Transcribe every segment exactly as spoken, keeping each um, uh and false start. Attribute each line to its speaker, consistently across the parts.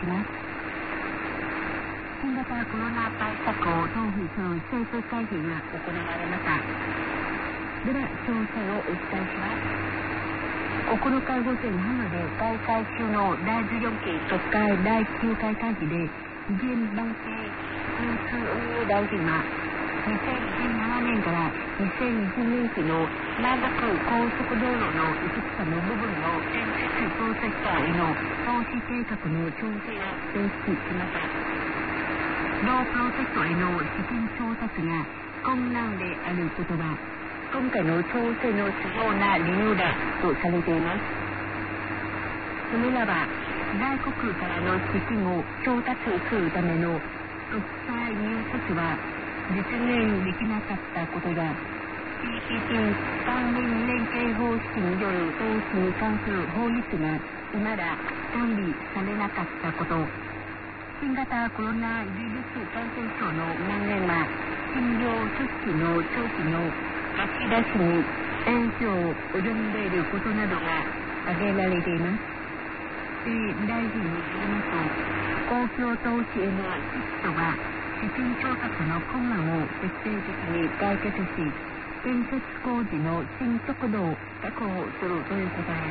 Speaker 1: します。新型コロナ対策を討議する政府会議が行われました。では詳細をお伝えします。ここのか午前ハムで開催中のだいじゅうよんき国会だいきゅうかい会議で現番系交通運輸大臣はにせんじゅうななねんからにせんにじゅうねん期の内陸高速道路のいくつかの部分の建設プロセクターへの投資計画の調整を提出しました。同プロジェクトへの資金調達が困難であることは今回の調整の主要な理由だとされています。それらは外国からの資金を調達するための国際入札は実現できなかったことや ピーピーピー 関連連携方針による投資に関する法律がまだ管理されなかったこと、新型コロナウイルス感染症の蔓延は診療組織の長期の貸し出しに影響を及んでいることなどが挙げられています。大臣によりますと、公共投資へのシフトは資金調達の困難を徹底的に解決し、建設工事の進捗度を確保するということです。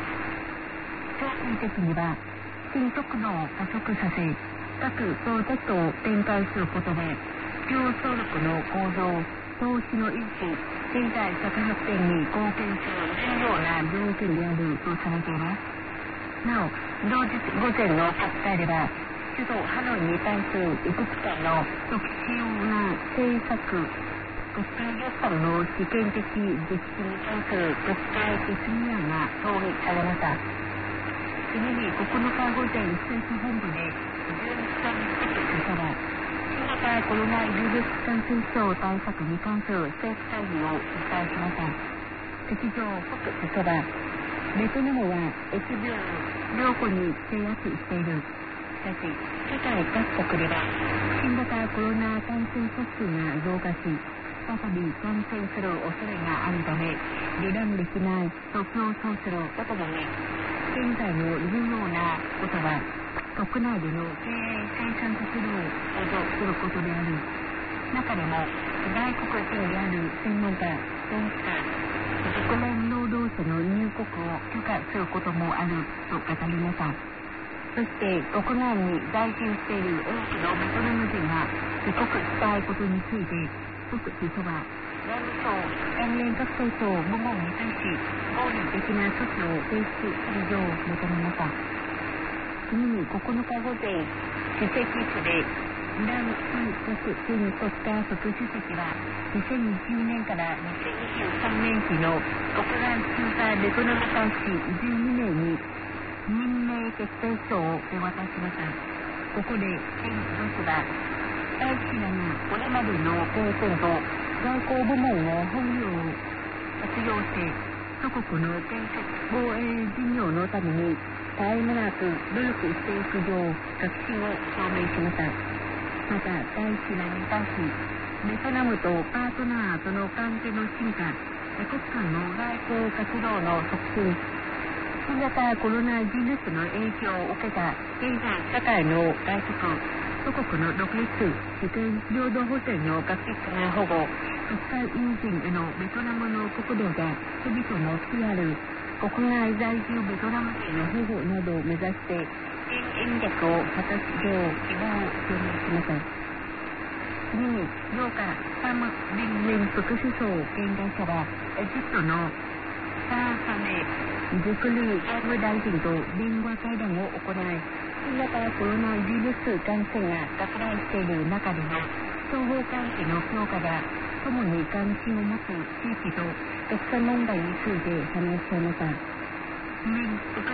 Speaker 1: 長期的には進捗度を加速させ、各プロジェクトを展開することで、競争力の向上、投資の維持、経済社会発展に貢献する重要な条件であるとされています。なお、同日午前の国会では、首都ハノイに対するいくつかの特殊な政策、国家予算の試験的実施に関する国会決議案が討議されました。次にここのか午前政府本部でじゅうにちかん可決され、新型コロナウイルス感染症対策に関する政府会議を主催しました。適上可決され、ベトナムは疫病療法に制約している。しかし、世界各国では新型コロナ感染者数が増加し、再び感染する恐れがあるため、予断できないと強調することもね、現在の重要なことは、国内での経営生産活動を補助することである。中でも、外国人である専門家、投資家、熟練労働者の入国を許可することもあると語りました。そして国内に在住している多くのベトナム人が帰国したいことについて、特使そば外務省関連各省庁部門に対し合理的な措置を提出するよう求めました。次にここのか午前、主席府でラン・スー・クス新国家副主席はにせんにじゅうねんからにせんにじゅうさんねん期の国外駐在ベトナム大使じゅうにめいに任命決定書を手渡しました。ここで県女子は大使らがこれまでの経験と外交部門の本領を活用して祖国の建設防衛事業のために絶え間なく努力していくよう確信を表明しました。また大使らに対し、ベトナムとパートナーとの関係の進化、多国間の外交活動の促進、新型コロナウイルスの影響を受けた経済社会の外食、祖国の独立、主権領土保全の確実な保護、国際友人へのベトナムの国土が人々の好きある国外在住ベトナム人の保護などを目指して戦略を果たすよう希望を表明しました。次にようか、サム・ビンメン副首相兼外相はエジプトのサーサメ・ジュクル外務大臣と電話会談を行い、新型コロナウイルス感染が拡大している中での双方関係の強化が共に関心を持つ地域と国際問題について話し合いました。